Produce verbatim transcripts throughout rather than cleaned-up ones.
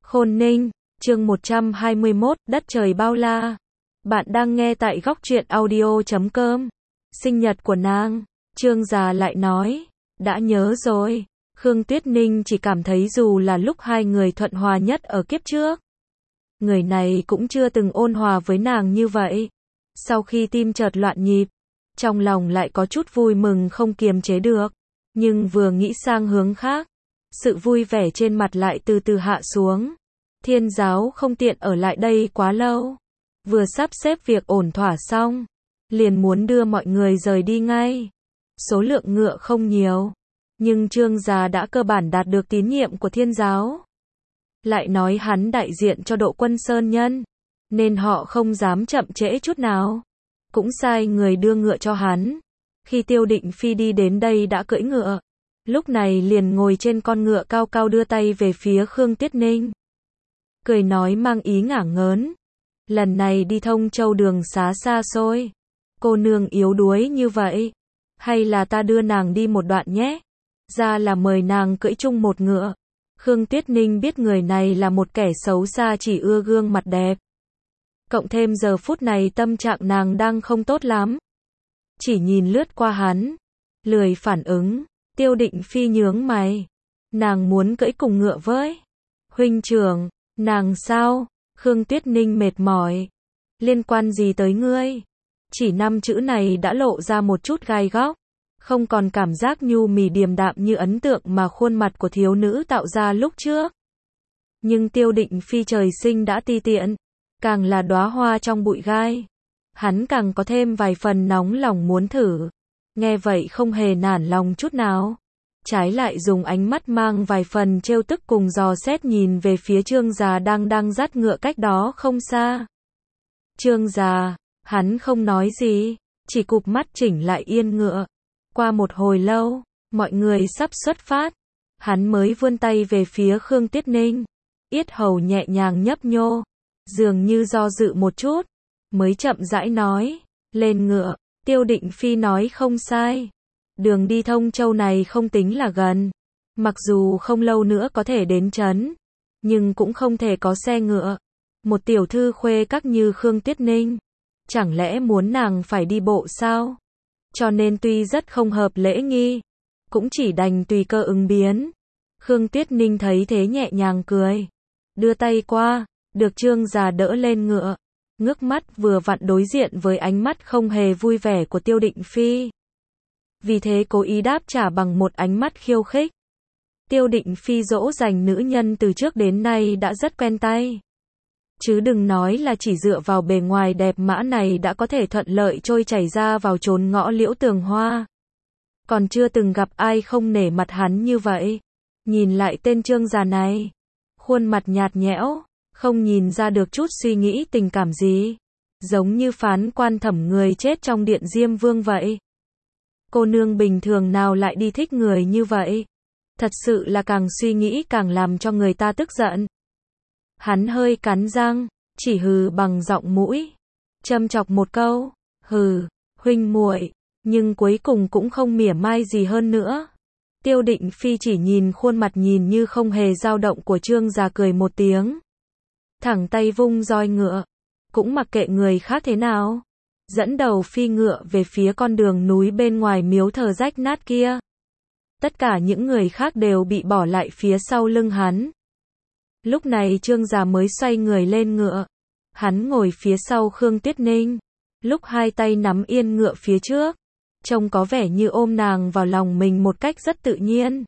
Khôn Ninh, chương một trăm hai mươi mốt, đất trời bao la. Bạn đang nghe tại góc truyện audio chấm com. Sinh nhật của nàng, Trương già lại nói, đã nhớ rồi. Khương Tuyết Ninh chỉ cảm thấy dù là lúc hai người thuận hòa nhất ở kiếp trước, người này cũng chưa từng ôn hòa với nàng như vậy. Sau khi tim chợt loạn nhịp, trong lòng lại có chút vui mừng không kiềm chế được. Nhưng vừa nghĩ sang hướng khác, sự vui vẻ trên mặt lại từ từ hạ xuống. Thiên giáo không tiện ở lại đây quá lâu. Vừa sắp xếp việc ổn thỏa xong, liền muốn đưa mọi người rời đi ngay. Số lượng ngựa không nhiều, nhưng Trương già đã cơ bản đạt được tín nhiệm của thiên giáo. Lại nói hắn đại diện cho Độ Quân Sơn Nhân, nên họ không dám chậm trễ chút nào. Cũng sai người đưa ngựa cho hắn. Khi Tiêu Định Phi đi đến đây đã cưỡi ngựa, lúc này liền ngồi trên con ngựa cao cao đưa tay về phía Khương Tuyết Ninh. Cười nói mang ý ngả ngớn. Lần này đi Thông Châu đường xá xa xôi. Cô nương yếu đuối như vậy. Hay là ta đưa nàng đi một đoạn nhé. Ra là mời nàng cưỡi chung một ngựa. Khương Tuyết Ninh biết người này là một kẻ xấu xa chỉ ưa gương mặt đẹp. Cộng thêm giờ phút này tâm trạng nàng đang không tốt lắm. Chỉ nhìn lướt qua hắn, lười phản ứng. Tiêu Định Phi nhướng mày. Nàng muốn cưỡi cùng ngựa với huynh trưởng. Nàng sao? Khương Tuyết Ninh mệt mỏi. Liên quan gì tới ngươi? Chỉ năm chữ này đã lộ ra một chút gai góc. Không còn cảm giác nhu mì điềm đạm như ấn tượng mà khuôn mặt của thiếu nữ tạo ra lúc trước. Nhưng Tiêu Định Phi trời sinh đã ti tiện. Càng là đóa hoa trong bụi gai, hắn càng có thêm vài phần nóng lòng muốn thử. Nghe vậy không hề nản lòng chút nào. Trái lại dùng ánh mắt mang vài phần trêu tức cùng dò xét nhìn về phía Trương già đang đang dắt ngựa cách đó không xa. Trương già, hắn không nói gì, chỉ cụp mắt chỉnh lại yên ngựa. Qua một hồi lâu, mọi người sắp xuất phát, hắn mới vươn tay về phía Khương Tuyết Ninh. Yết hầu nhẹ nhàng nhấp nhô, dường như do dự một chút, mới chậm rãi nói, lên ngựa. Tiêu Định Phi nói không sai. Đường đi Thông Châu này không tính là gần. Mặc dù không lâu nữa có thể đến trấn, nhưng cũng không thể có xe ngựa. Một tiểu thư khuê các như Khương Tuyết Ninh, chẳng lẽ muốn nàng phải đi bộ sao? Cho nên tuy rất không hợp lễ nghi, cũng chỉ đành tùy cơ ứng biến. Khương Tuyết Ninh thấy thế nhẹ nhàng cười, đưa tay qua, được Trương già đỡ lên ngựa. Ngước mắt vừa vặn đối diện với ánh mắt không hề vui vẻ của Tiêu Định Phi. Vì thế cố ý đáp trả bằng một ánh mắt khiêu khích. Tiêu Định Phi dỗ dành nữ nhân từ trước đến nay đã rất quen tay. Chứ đừng nói là chỉ dựa vào bề ngoài đẹp mã này đã có thể thuận lợi trôi chảy ra vào chốn ngõ liễu tường hoa. Còn chưa từng gặp ai không nể mặt hắn như vậy. Nhìn lại tên Trương già này, khuôn mặt nhạt nhẽo, không nhìn ra được chút suy nghĩ tình cảm gì. Giống như phán quan thẩm người chết trong điện Diêm Vương vậy. Cô nương bình thường nào lại đi thích người như vậy? Thật sự là càng suy nghĩ càng làm cho người ta tức giận. Hắn hơi cắn răng, chỉ hừ bằng giọng mũi, châm chọc một câu, hừ, huynh muội, nhưng cuối cùng cũng không mỉa mai gì hơn nữa. Tiêu Định Phi chỉ nhìn khuôn mặt nhìn như không hề dao động của Trương già cười một tiếng. Thẳng tay vung roi ngựa, cũng mặc kệ người khác thế nào. Dẫn đầu phi ngựa về phía con đường núi bên ngoài miếu thờ rách nát kia. Tất cả những người khác đều bị bỏ lại phía sau lưng hắn. Lúc này Trương già mới xoay người lên ngựa. Hắn ngồi phía sau Khương Tuyết Ninh. Lúc hai tay nắm yên ngựa phía trước, trông có vẻ như ôm nàng vào lòng mình một cách rất tự nhiên.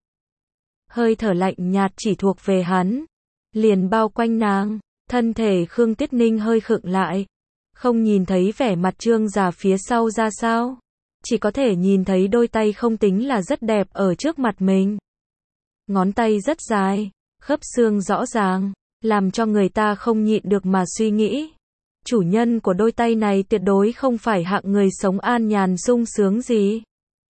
Hơi thở lạnh nhạt chỉ thuộc về hắn, liền bao quanh nàng. Thân thể Khương Tuyết Ninh hơi khựng lại. Không nhìn thấy vẻ mặt Trương già phía sau ra sao. Chỉ có thể nhìn thấy đôi tay không tính là rất đẹp ở trước mặt mình. Ngón tay rất dài, khớp xương rõ ràng, làm cho người ta không nhịn được mà suy nghĩ. Chủ nhân của đôi tay này tuyệt đối không phải hạng người sống an nhàn sung sướng gì.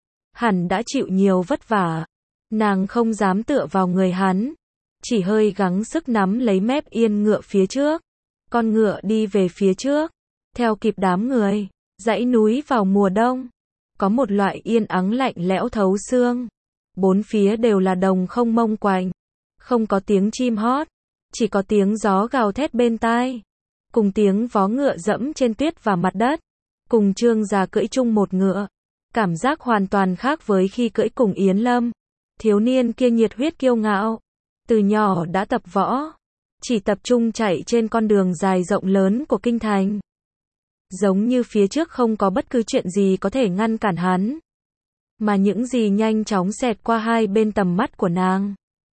Hẳn đã chịu nhiều vất vả. Nàng không dám tựa vào người hắn, chỉ hơi gắng sức nắm lấy mép yên ngựa phía trước. Con ngựa đi về phía trước, theo kịp đám người. Dãy núi vào mùa đông, có một loại yên ắng lạnh lẽo thấu xương. Bốn phía đều là đồng không mông quạnh, không có tiếng chim hót, chỉ có tiếng gió gào thét bên tai, cùng tiếng vó ngựa dẫm trên tuyết và mặt đất, cùng Trương Già cưỡi chung một ngựa. Cảm giác hoàn toàn khác với khi cưỡi cùng Yến Lâm. Thiếu niên kia nhiệt huyết kiêu ngạo, từ nhỏ đã tập võ, chỉ tập trung chạy trên con đường dài rộng lớn của kinh thành. Giống như phía trước không có bất cứ chuyện gì có thể ngăn cản hắn, mà những gì nhanh chóng xẹt qua hai bên tầm mắt của nàng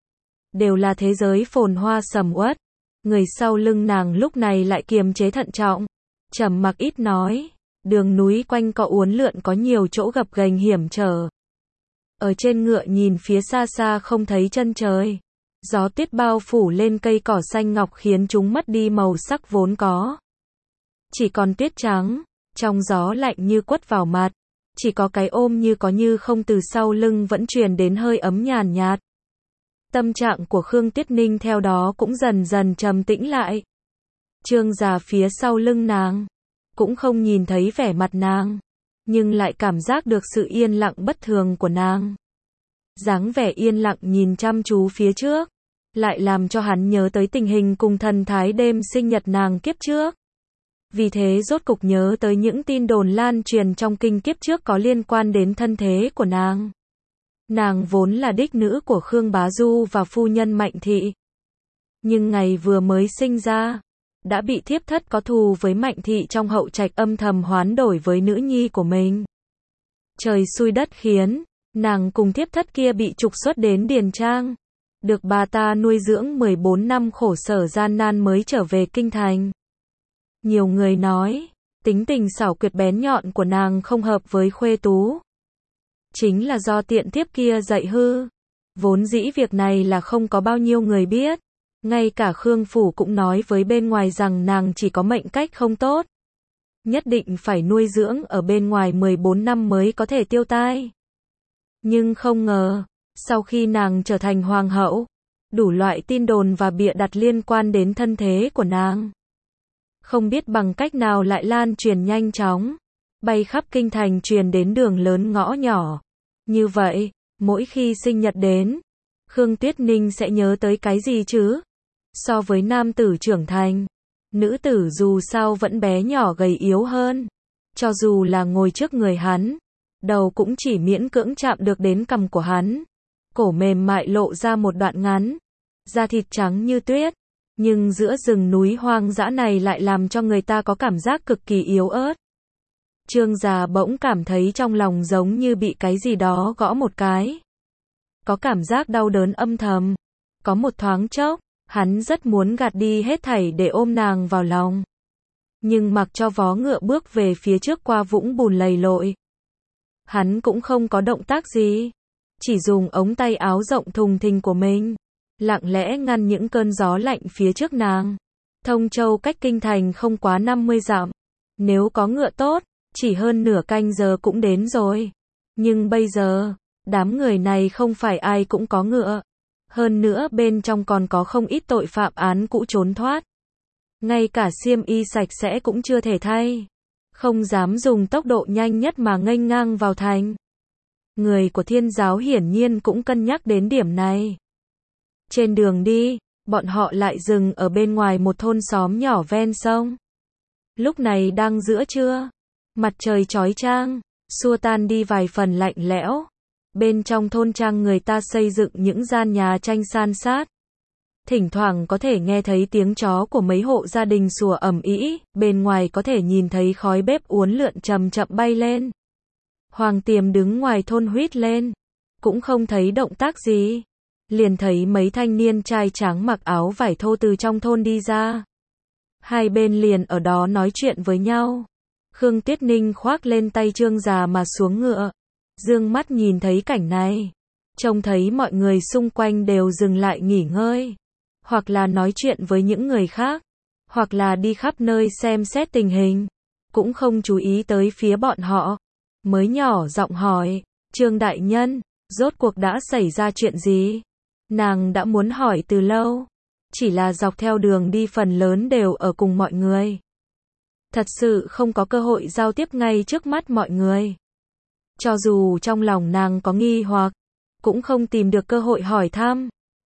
đều là thế giới phồn hoa sầm uất. Người sau lưng nàng lúc này lại kiềm chế thận trọng, trầm mặc ít nói. Đường núi quanh co uốn lượn có nhiều chỗ gập ghềnh hiểm trở. Ở trên ngựa nhìn phía xa xa không thấy chân trời. Gió tuyết bao phủ lên cây cỏ xanh ngọc khiến chúng mất đi màu sắc vốn có. Chỉ còn tuyết trắng, trong gió lạnh như quất vào mặt. Chỉ có cái ôm như có như không từ sau lưng vẫn truyền đến hơi ấm nhàn nhạt. Tâm trạng của Khương Tuyết Ninh theo đó cũng dần dần trầm tĩnh lại. Trương Già phía sau lưng nàng cũng không nhìn thấy vẻ mặt nàng, nhưng lại cảm giác được sự yên lặng bất thường của nàng. Dáng vẻ yên lặng nhìn chăm chú phía trước, lại làm cho hắn nhớ tới tình hình cùng thần thái đêm sinh nhật nàng kiếp trước. Vì thế rốt cục nhớ tới những tin đồn lan truyền trong kinh kiếp trước có liên quan đến thân thế của nàng. Nàng vốn là đích nữ của Khương Bá Du và phu nhân Mạnh Thị. Nhưng ngày vừa mới sinh ra, đã bị thiếp thất có thù với Mạnh Thị trong hậu trạch âm thầm hoán đổi với nữ nhi của mình. Trời xui đất khiến, nàng cùng thiếp thất kia bị trục xuất đến Điền Trang. Được bà ta nuôi dưỡng mười bốn năm khổ sở gian nan mới trở về kinh thành. Nhiều người nói, tính tình xảo quyệt bén nhọn của nàng không hợp với Khuê Tú. Chính là do tiện thiếp kia dạy hư. Vốn dĩ việc này là không có bao nhiêu người biết. Ngay cả Khương Phủ cũng nói với bên ngoài rằng nàng chỉ có mệnh cách không tốt. Nhất định phải nuôi dưỡng ở bên ngoài mười bốn năm mới có thể tiêu tai. Nhưng không ngờ, sau khi nàng trở thành hoàng hậu, đủ loại tin đồn và bịa đặt liên quan đến thân thế của nàng. Không biết bằng cách nào lại lan truyền nhanh chóng, bay khắp kinh thành truyền đến đường lớn ngõ nhỏ. Như vậy, mỗi khi sinh nhật đến, Khương Tuyết Ninh sẽ nhớ tới cái gì chứ? So với nam tử trưởng thành, nữ tử dù sao vẫn bé nhỏ gầy yếu hơn. Cho dù là ngồi trước người hắn, đầu cũng chỉ miễn cưỡng chạm được đến cằm của hắn. Cổ mềm mại lộ ra một đoạn ngắn, da thịt trắng như tuyết. Nhưng giữa rừng núi hoang dã này lại làm cho người ta có cảm giác cực kỳ yếu ớt. Trương Già bỗng cảm thấy trong lòng giống như bị cái gì đó gõ một cái. Có cảm giác đau đớn âm thầm. Có một thoáng chốc, hắn rất muốn gạt đi hết thảy để ôm nàng vào lòng. Nhưng mặc cho vó ngựa bước về phía trước qua vũng bùn lầy lội. Hắn cũng không có động tác gì. Chỉ dùng ống tay áo rộng thùng thình của mình, lặng lẽ ngăn những cơn gió lạnh phía trước nàng. Thông Châu cách kinh thành không quá năm mươi dặm. Nếu có ngựa tốt, chỉ hơn nửa canh giờ cũng đến rồi. Nhưng bây giờ, đám người này không phải ai cũng có ngựa. Hơn nữa bên trong còn có không ít tội phạm án cũ trốn thoát. Ngay cả xiêm y sạch sẽ cũng chưa thể thay. Không dám dùng tốc độ nhanh nhất mà nghênh ngang vào thành. Người của Thiên giáo hiển nhiên cũng cân nhắc đến điểm này. Trên đường đi, bọn họ lại dừng ở bên ngoài một thôn xóm nhỏ ven sông. Lúc này đang giữa trưa, mặt trời chói chang, xua tan đi vài phần lạnh lẽo. Bên trong thôn trang người ta xây dựng những gian nhà tranh san sát. Thỉnh thoảng có thể nghe thấy tiếng chó của mấy hộ gia đình sủa ầm ĩ, bên ngoài có thể nhìn thấy khói bếp uốn lượn chậm chậm bay lên. Hoàng Tiềm đứng ngoài thôn huýt lên, cũng không thấy động tác gì. Liền thấy mấy thanh niên trai tráng mặc áo vải thô từ trong thôn đi ra. Hai bên liền ở đó nói chuyện với nhau. Khương Tuyết Ninh khoác lên tay Trương Già mà xuống ngựa. Dương mắt nhìn thấy cảnh này. Trông thấy mọi người xung quanh đều dừng lại nghỉ ngơi. Hoặc là nói chuyện với những người khác. Hoặc là đi khắp nơi xem xét tình hình. Cũng không chú ý tới phía bọn họ. Mới nhỏ giọng hỏi, Trương Đại Nhân, rốt cuộc đã xảy ra chuyện gì? Nàng đã muốn hỏi từ lâu. Chỉ là dọc theo đường đi phần lớn đều ở cùng mọi người. Thật sự không có cơ hội giao tiếp ngay trước mắt mọi người. Cho dù trong lòng nàng có nghi hoặc, cũng không tìm được cơ hội hỏi thăm.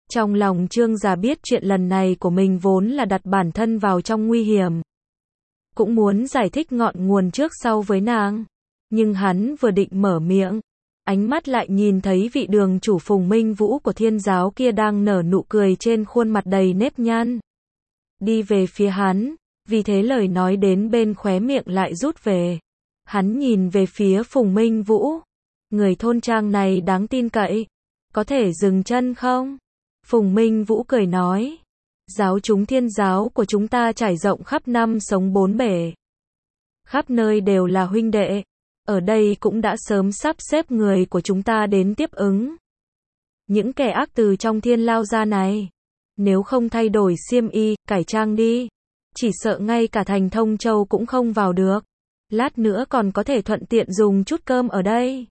Trong lòng Trương Già biết chuyện lần này của mình vốn là đặt bản thân vào trong nguy hiểm. Cũng muốn giải thích ngọn nguồn trước sau với nàng. Nhưng hắn vừa định mở miệng, ánh mắt lại nhìn thấy vị đường chủ Phùng Minh Vũ của Thiên giáo kia đang nở nụ cười trên khuôn mặt đầy nếp nhăn. Đi về phía hắn, vì thế lời nói đến bên khóe miệng lại rút về. Hắn nhìn về phía Phùng Minh Vũ. Người thôn trang này đáng tin cậy. Có thể dừng chân không? Phùng Minh Vũ cười nói. Giáo chúng Thiên giáo của chúng ta trải rộng khắp năm sống bốn bể. Khắp nơi đều là huynh đệ. Ở đây cũng đã sớm sắp xếp người của chúng ta đến tiếp ứng. Những kẻ ác từ trong thiên lao ra này. Nếu không thay đổi xiêm y, cải trang đi. Chỉ sợ ngay cả thành Thông Châu cũng không vào được. Lát nữa còn có thể thuận tiện dùng chút cơm ở đây.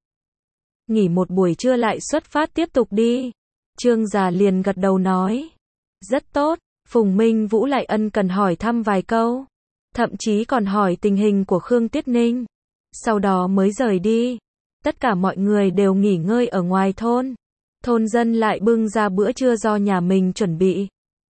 Nghỉ một buổi trưa lại xuất phát tiếp tục đi. Trương Già liền gật đầu nói. Rất tốt. Phùng Minh Vũ lại ân cần hỏi thăm vài câu. Thậm chí còn hỏi tình hình của Khương Tuyết Ninh. Sau đó mới rời đi. Tất cả mọi người đều nghỉ ngơi ở ngoài thôn. Thôn dân lại bưng ra bữa trưa do nhà mình chuẩn bị.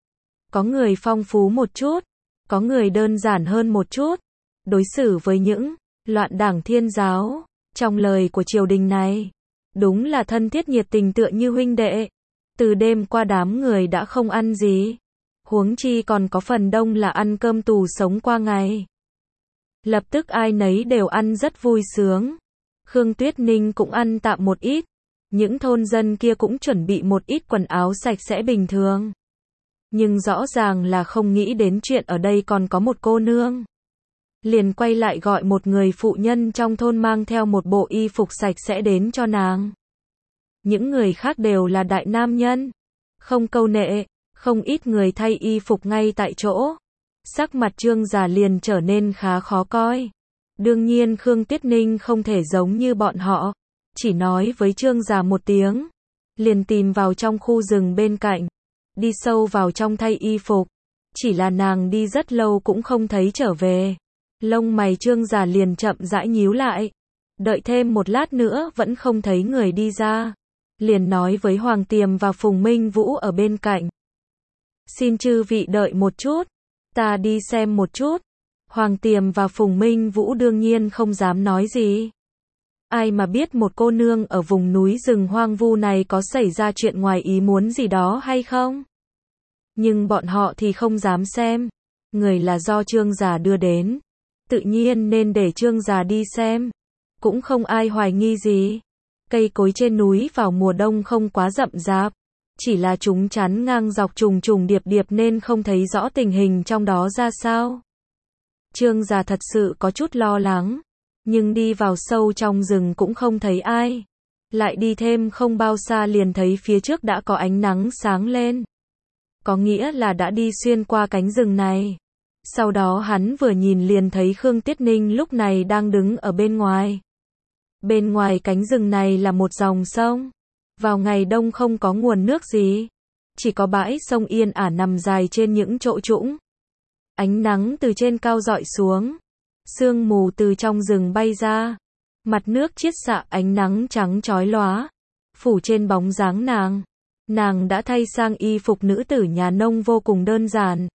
Có người phong phú một chút. Có người đơn giản hơn một chút. Đối xử với những loạn đảng Thiên giáo, trong lời của triều đình này, đúng là thân thiết nhiệt tình tựa như huynh đệ. Từ đêm qua đám người đã không ăn gì. Huống chi còn có phần đông là ăn cơm tù sống qua ngày. Lập tức ai nấy đều ăn rất vui sướng. Khương Tuyết Ninh cũng ăn tạm một ít. Những thôn dân kia cũng chuẩn bị một ít quần áo sạch sẽ bình thường. Nhưng rõ ràng là không nghĩ đến chuyện ở đây còn có một cô nương. Liền quay lại gọi một người phụ nhân trong thôn mang theo một bộ y phục sạch sẽ đến cho nàng. Những người khác đều là đại nam nhân. Không câu nệ, không ít người thay y phục ngay tại chỗ. Sắc mặt Trương Già liền trở nên khá khó coi. Đương nhiên Khương Tuyết Ninh không thể giống như bọn họ. Chỉ nói với Trương Già một tiếng. Liền tìm vào trong khu rừng bên cạnh. Đi sâu vào trong thay y phục. Chỉ là nàng đi rất lâu cũng không thấy trở về. Lông mày Trương Già liền chậm rãi nhíu lại. Đợi thêm một lát nữa vẫn không thấy người đi ra. Liền nói với Hoàng Tiềm và Phùng Minh Vũ ở bên cạnh. Xin chư vị đợi một chút. Ta đi xem một chút. Hoàng Tiềm và Phùng Minh Vũ đương nhiên không dám nói gì. Ai mà biết một cô nương ở vùng núi rừng hoang vu này có xảy ra chuyện ngoài ý muốn gì đó hay không? Nhưng bọn họ thì không dám xem. Người là do Trương Già đưa đến. Tự nhiên nên để Trương Già đi xem. Cũng không ai hoài nghi gì. Cây cối trên núi vào mùa đông không quá rậm rạp. Chỉ là chúng chắn ngang dọc trùng trùng điệp điệp nên không thấy rõ tình hình trong đó ra sao. Trương Già thật sự có chút lo lắng. Nhưng đi vào sâu trong rừng cũng không thấy ai. Lại đi thêm không bao xa liền thấy phía trước đã có ánh nắng sáng lên. Có nghĩa là đã đi xuyên qua cánh rừng này. Sau đó hắn vừa nhìn liền thấy Khương Tuyết Ninh lúc này đang đứng ở bên ngoài. Bên ngoài cánh rừng này là một dòng sông. Vào ngày đông không có nguồn nước gì. Chỉ có bãi sông yên ả nằm dài trên những chỗ trũng. Ánh nắng từ trên cao rọi xuống. Sương mù từ trong rừng bay ra. Mặt nước chiết xạ ánh nắng trắng chói lóa. Phủ trên bóng dáng nàng. Nàng đã thay sang y phục nữ tử nhà nông vô cùng đơn giản.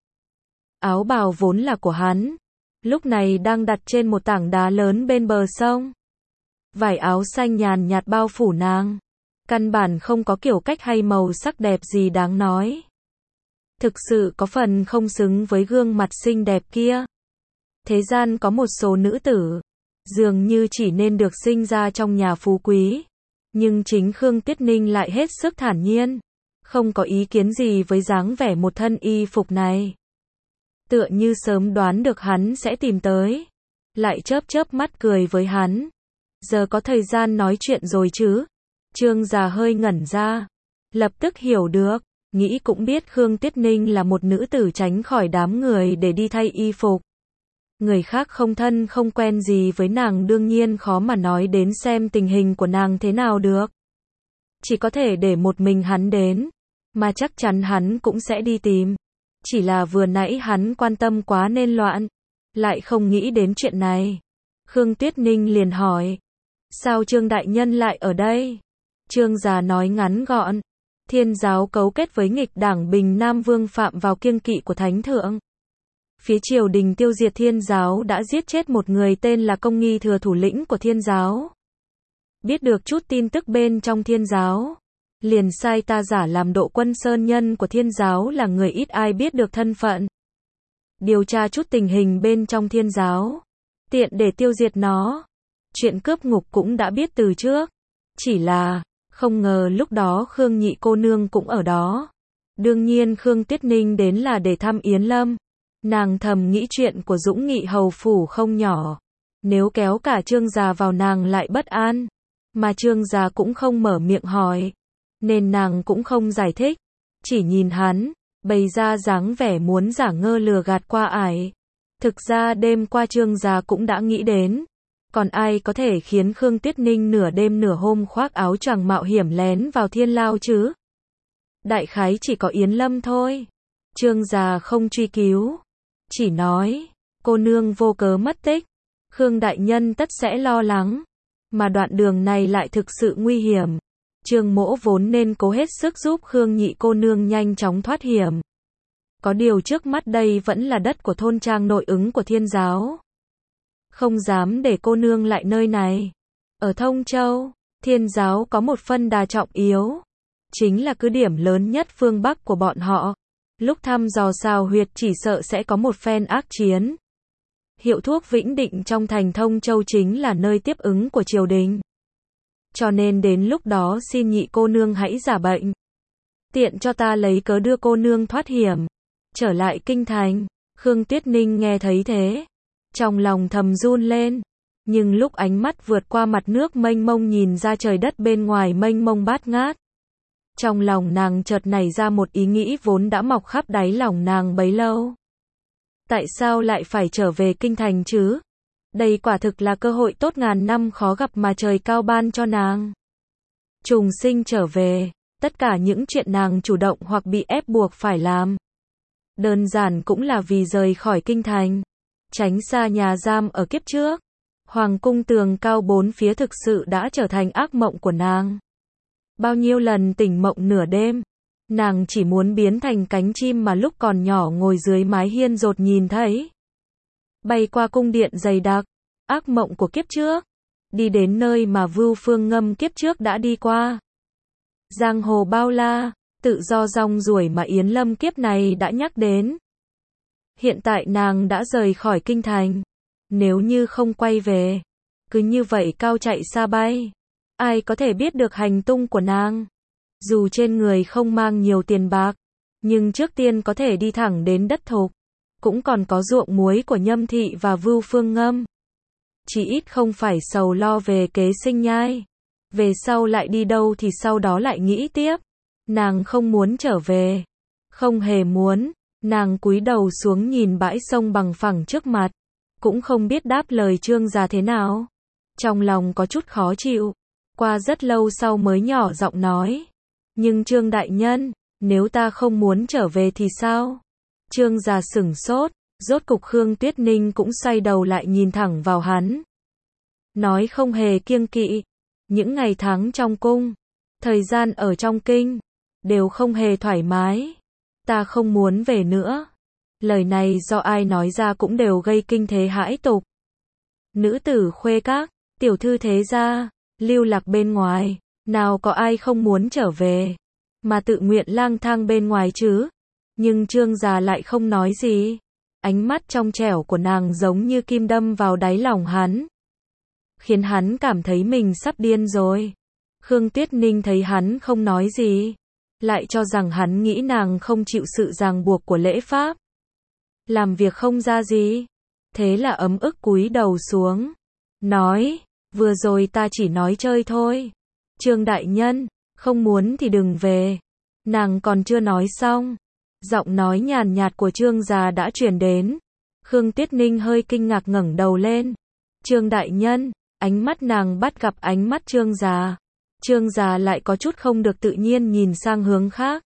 Áo bào vốn là của hắn. Lúc này đang đặt trên một tảng đá lớn bên bờ sông. Vải áo xanh nhàn nhạt bao phủ nàng. Căn bản không có kiểu cách hay màu sắc đẹp gì đáng nói. Thực sự có phần không xứng với gương mặt xinh đẹp kia. Thế gian có một số nữ tử, dường như chỉ nên được sinh ra trong nhà phú quý. Nhưng chính Khương Tuyết Ninh lại hết sức thản nhiên. Không có ý kiến gì với dáng vẻ một thân y phục này. Tựa như sớm đoán được hắn sẽ tìm tới. Lại chớp chớp mắt cười với hắn. Giờ có thời gian nói chuyện rồi chứ? Trương Già hơi ngẩn ra. Lập tức hiểu được. Nghĩ cũng biết Khương Tuyết Ninh là một nữ tử tránh khỏi đám người để đi thay y phục. Người khác không thân không quen gì với nàng đương nhiên khó mà nói đến xem tình hình của nàng thế nào được. Chỉ có thể để một mình hắn đến. Mà chắc chắn hắn cũng sẽ đi tìm. Chỉ là vừa nãy hắn quan tâm quá nên loạn. Lại không nghĩ đến chuyện này. Khương Tuyết Ninh liền hỏi. Sao Trương Đại Nhân lại ở đây? Trương Già nói ngắn gọn. Thiên giáo cấu kết với nghịch đảng Bình Nam Vương phạm vào kiêng kỵ của Thánh Thượng. Phía triều đình tiêu diệt Thiên giáo đã giết chết một người tên là Công Nghi Thừa, thủ lĩnh của Thiên giáo. Biết được chút tin tức bên trong Thiên giáo, liền sai ta giả làm Độ Quân sơn nhân của Thiên giáo, là người ít ai biết được thân phận. Điều tra chút tình hình bên trong Thiên giáo, tiện để tiêu diệt nó. Chuyện cướp ngục cũng đã biết từ trước, chỉ là không ngờ lúc đó Khương nhị cô nương cũng ở đó. Đương nhiên Khương Tuyết Ninh đến là để thăm Yến Lâm. Nàng thầm nghĩ chuyện của Dũng Nghị hầu phủ không nhỏ, nếu kéo cả Trương già vào nàng lại bất an. Mà Trương già cũng không mở miệng hỏi, nên nàng cũng không giải thích, chỉ nhìn hắn, bày ra dáng vẻ muốn giả ngơ lừa gạt qua ải. Thực ra đêm qua Trương già cũng đã nghĩ đến, còn ai có thể khiến Khương Tuyết Ninh nửa đêm nửa hôm khoác áo choàng mạo hiểm lén vào thiên lao chứ? Đại khái chỉ có Yến Lâm thôi. Trương già không truy cứu, chỉ nói, cô nương vô cớ mất tích, Khương đại nhân tất sẽ lo lắng, mà đoạn đường này lại thực sự nguy hiểm. Trương mỗ vốn nên cố hết sức giúp Khương nhị cô nương nhanh chóng thoát hiểm. Có điều trước mắt đây vẫn là đất của thôn trang nội ứng của Thiên giáo, không dám để cô nương lại nơi này. Ở Thông Châu, Thiên giáo có một phân đà trọng yếu, chính là cứ điểm lớn nhất phương Bắc của bọn họ. Lúc thăm dò xào huyệt chỉ sợ sẽ có một phen ác chiến. Hiệu thuốc Vĩnh Định trong thành Thông Châu chính là nơi tiếp ứng của triều đình. Cho nên đến lúc đó xin nhị cô nương hãy giả bệnh, tiện cho ta lấy cớ đưa cô nương thoát hiểm, trở lại kinh thành. Khương Tuyết Ninh nghe thấy thế, trong lòng thầm run lên, nhưng lúc ánh mắt vượt qua mặt nước mênh mông nhìn ra trời đất bên ngoài mênh mông bát ngát, trong lòng nàng chợt nảy ra một ý nghĩ vốn đã mọc khắp đáy lòng nàng bấy lâu. Tại sao lại phải trở về kinh thành chứ? Đây quả thực là cơ hội tốt ngàn năm khó gặp mà trời cao ban cho nàng. Trùng sinh trở về, tất cả những chuyện nàng chủ động hoặc bị ép buộc phải làm, đơn giản cũng là vì rời khỏi kinh thành, tránh xa nhà giam ở kiếp trước. Hoàng cung tường cao bốn phía thực sự đã trở thành ác mộng của nàng. Bao nhiêu lần tỉnh mộng nửa đêm, nàng chỉ muốn biến thành cánh chim mà lúc còn nhỏ ngồi dưới mái hiên rột nhìn thấy. Bay qua cung điện dày đặc, ác mộng của kiếp trước, đi đến nơi mà Vưu Phương Ngâm kiếp trước đã đi qua. Giang hồ bao la, tự do rong ruổi mà Yến Lâm kiếp này đã nhắc đến. Hiện tại nàng đã rời khỏi kinh thành, nếu như không quay về, cứ như vậy cao chạy xa bay, ai có thể biết được hành tung của nàng. Dù trên người không mang nhiều tiền bạc, nhưng trước tiên có thể đi thẳng đến đất thục, cũng còn có ruộng muối của Nhâm Thị và Vưu Phương Ngâm. Chỉ ít không phải sầu lo về kế sinh nhai. Về sau lại đi đâu thì sau đó lại nghĩ tiếp. Nàng không muốn trở về. Không hề muốn. Nàng cúi đầu xuống nhìn bãi sông bằng phẳng trước mặt, cũng không biết đáp lời Trương gia thế nào. Trong lòng có chút khó chịu. Qua rất lâu sau mới nhỏ giọng nói. Nhưng Trương đại nhân, nếu ta không muốn trở về thì sao? Trương gia sửng sốt, rốt cục Khương Tuyết Ninh cũng xoay đầu lại nhìn thẳng vào hắn. Nói không hề kiêng kỵ, những ngày tháng trong cung, thời gian ở trong kinh, đều không hề thoải mái. Ta không muốn về nữa. Lời này do ai nói ra cũng đều gây kinh thế hãi tục. Nữ tử khuê các, tiểu thư thế gia, lưu lạc bên ngoài, nào có ai không muốn trở về, mà tự nguyện lang thang bên ngoài chứ? Nhưng Trương gia lại không nói gì. Ánh mắt trong trẻo của nàng giống như kim đâm vào đáy lòng hắn, khiến hắn cảm thấy mình sắp điên rồi. Khương Tuyết Ninh thấy hắn không nói gì, lại cho rằng hắn nghĩ nàng không chịu sự ràng buộc của lễ pháp, làm việc không ra gì. Thế là ấm ức cúi đầu xuống, nói, vừa rồi ta chỉ nói chơi thôi. Trương đại nhân, không muốn thì đừng về. Nàng còn chưa nói xong, giọng nói nhàn nhạt của Trương gia đã truyền đến. Khương Tuyết Ninh hơi kinh ngạc ngẩng đầu lên. Trương đại nhân, ánh mắt nàng bắt gặp ánh mắt Trương gia. Trương gia lại có chút không được tự nhiên nhìn sang hướng khác.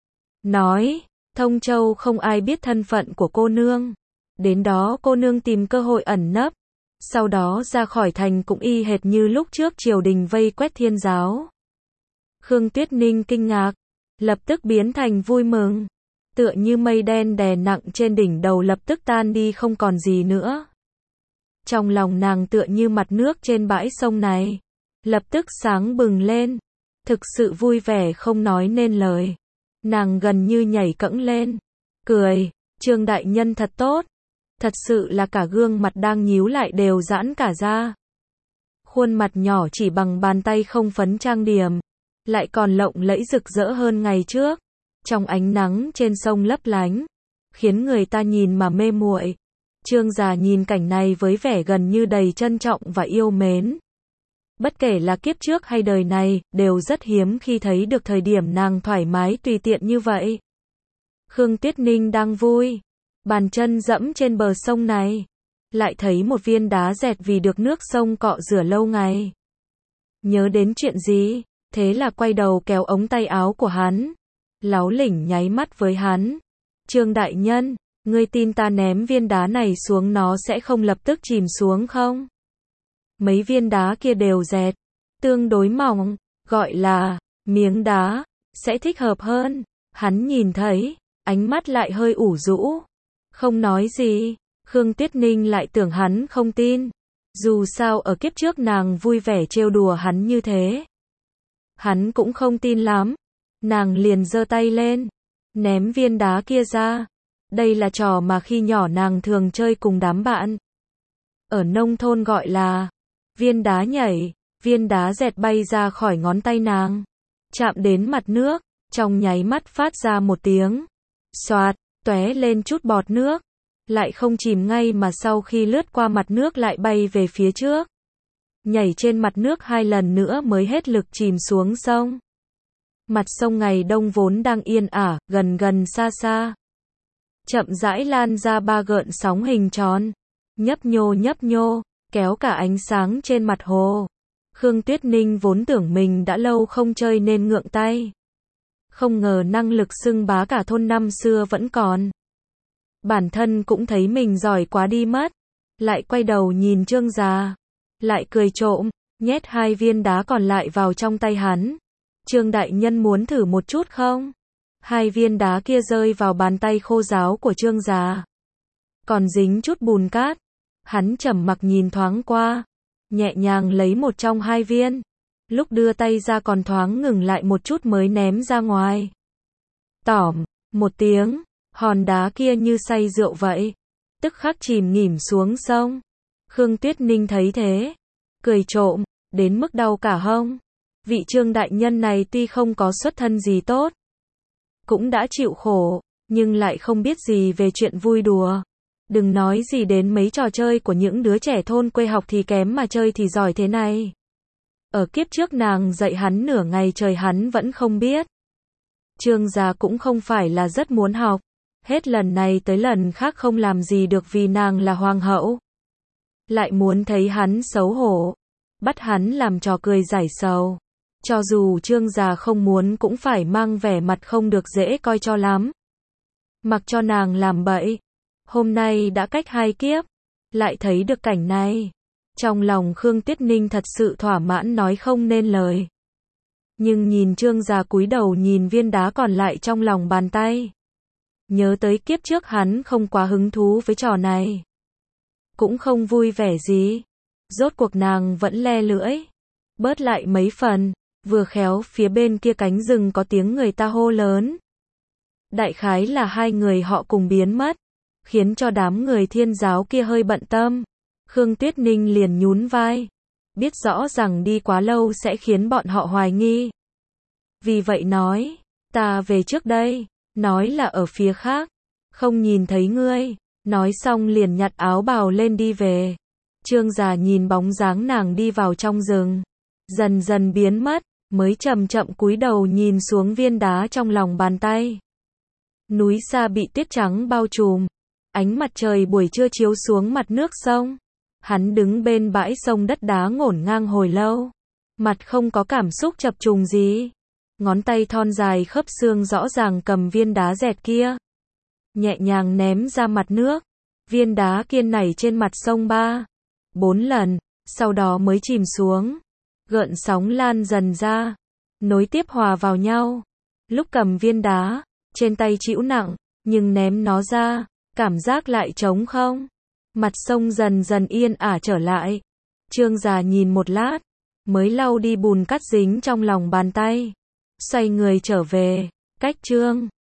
Nói, Thông Châu không ai biết thân phận của cô nương. Đến đó cô nương tìm cơ hội ẩn nấp. Sau đó ra khỏi thành cũng y hệt như lúc trước triều đình vây quét Thiên giáo. Khương Tuyết Ninh kinh ngạc. lập tức biến thành vui mừng. Tựa như mây đen đè nặng trên đỉnh đầu lập tức tan đi không còn gì nữa. Trong lòng nàng tựa như mặt nước trên bãi sông này, lập tức sáng bừng lên, thực sự vui vẻ không nói nên lời. Nàng gần như nhảy cẫng lên, cười, Trương đại nhân thật tốt, thật sự là cả gương mặt đang nhíu lại đều giãn cả ra. Khuôn mặt nhỏ chỉ bằng bàn tay không phấn trang điểm, lại còn lộng lẫy rực rỡ hơn ngày trước, trong ánh nắng trên sông lấp lánh, khiến người ta nhìn mà mê muội. Trương gia nhìn cảnh này với vẻ gần như đầy trân trọng và yêu mến. Bất kể là kiếp trước hay đời này, đều rất hiếm khi thấy được thời điểm nàng thoải mái tùy tiện như vậy. Khương Tuyết Ninh đang vui, bàn chân dẫm trên bờ sông này, lại thấy một viên đá dẹt vì được nước sông cọ rửa lâu ngày. Nhớ đến chuyện gì, thế là quay đầu kéo ống tay áo của hắn, láu lỉnh nháy mắt với hắn. Trương đại nhân, ngươi tin ta ném viên đá này xuống nó sẽ không lập tức chìm xuống không? Mấy viên đá kia đều dẹt, tương đối mỏng, gọi là miếng đá, sẽ thích hợp hơn. Hắn nhìn thấy, ánh mắt lại hơi ủ rũ, không nói gì. Khương Tuyết Ninh lại tưởng hắn không tin, dù sao ở kiếp trước nàng vui vẻ trêu đùa hắn như thế. Hắn cũng không tin lắm, nàng liền giơ tay lên, ném viên đá kia ra. Đây là trò mà khi nhỏ nàng thường chơi cùng đám bạn. Ở nông thôn gọi là viên đá nhảy, viên đá dẹt bay ra khỏi ngón tay nàng, chạm đến mặt nước, trong nháy mắt phát ra một tiếng xoạt, tóe lên chút bọt nước, lại không chìm ngay mà sau khi lướt qua mặt nước lại bay về phía trước. Nhảy trên mặt nước hai lần nữa mới hết lực chìm xuống sông. Mặt sông ngày đông vốn đang yên ả, gần gần xa xa, chậm rãi lan ra ba gợn sóng hình tròn, nhấp nhô nhấp nhô, kéo cả ánh sáng trên mặt hồ. Khương Tuyết Ninh vốn tưởng mình đã lâu không chơi nên ngượng tay. Không ngờ năng lực xưng bá cả thôn năm xưa vẫn còn. Bản thân cũng thấy mình giỏi quá đi mất. Lại quay đầu nhìn Trương gia, lại cười trộm, nhét hai viên đá còn lại vào trong tay hắn. Trương đại nhân muốn thử một chút không? Hai viên đá kia rơi vào bàn tay khô ráo của Trương gia, còn dính chút bùn cát. Hắn trầm mặc nhìn thoáng qua, nhẹ nhàng lấy một trong hai viên, lúc đưa tay ra còn thoáng ngừng lại một chút mới ném ra ngoài. Tỏm, một tiếng, hòn đá kia như say rượu vậy, tức khắc chìm nghỉm xuống sông. Khương Tuyết Ninh thấy thế, cười trộm, đến mức đau cả hông. Vị Trương đại nhân này tuy không có xuất thân gì tốt, cũng đã chịu khổ, nhưng lại không biết gì về chuyện vui đùa. Đừng nói gì đến mấy trò chơi của những đứa trẻ thôn quê học thì kém mà chơi thì giỏi thế này. Ở kiếp trước nàng dạy hắn nửa ngày trời hắn vẫn không biết. Trương gia cũng không phải là rất muốn học, hết lần này tới lần khác không làm gì được vì nàng là hoàng hậu. Lại muốn thấy hắn xấu hổ, bắt hắn làm trò cười giải sầu. Cho dù Trương gia không muốn cũng phải mang vẻ mặt không được dễ coi cho lắm. Mặc cho nàng làm bậy. Hôm nay đã cách hai kiếp, lại thấy được cảnh này. Trong lòng Khương Tuyết Ninh thật sự thỏa mãn nói không nên lời. Nhưng nhìn Trương gia cúi đầu nhìn viên đá còn lại trong lòng bàn tay. Nhớ tới kiếp trước hắn không quá hứng thú với trò này. Cũng không vui vẻ gì. Rốt cuộc nàng vẫn le lưỡi. Bớt lại mấy phần, vừa khéo phía bên kia cánh rừng có tiếng người ta hô lớn. Đại khái là hai người họ cùng biến mất, khiến cho đám người Thiên giáo kia hơi bận tâm. Khương Tuyết Ninh liền nhún vai, biết rõ rằng đi quá lâu sẽ khiến bọn họ hoài nghi. Vì vậy nói, ta về trước đây, nói là ở phía khác, không nhìn thấy ngươi, nói xong liền nhặt áo bào lên đi về. Trương gia nhìn bóng dáng nàng đi vào trong rừng, dần dần biến mất, mới chậm chậm cúi đầu nhìn xuống viên đá trong lòng bàn tay. Núi xa bị tuyết trắng bao trùm, ánh mặt trời buổi trưa chiếu xuống mặt nước sông. Hắn đứng bên bãi sông đất đá ngổn ngang hồi lâu, mặt không có cảm xúc chập trùng gì. Ngón tay thon dài khớp xương rõ ràng cầm viên đá dẹt kia, nhẹ nhàng ném ra mặt nước. Viên đá kia nảy trên mặt sông ba, bốn lần, sau đó mới chìm xuống. Gợn sóng lan dần ra, nối tiếp hòa vào nhau. Lúc cầm viên đá, trên tay chịu nặng, nhưng ném nó ra, cảm giác lại trống không. Mặt sông dần dần yên ả trở lại. Trương già nhìn một lát, mới lau đi bùn cát dính trong lòng bàn tay. Xoay người trở về, cách Trương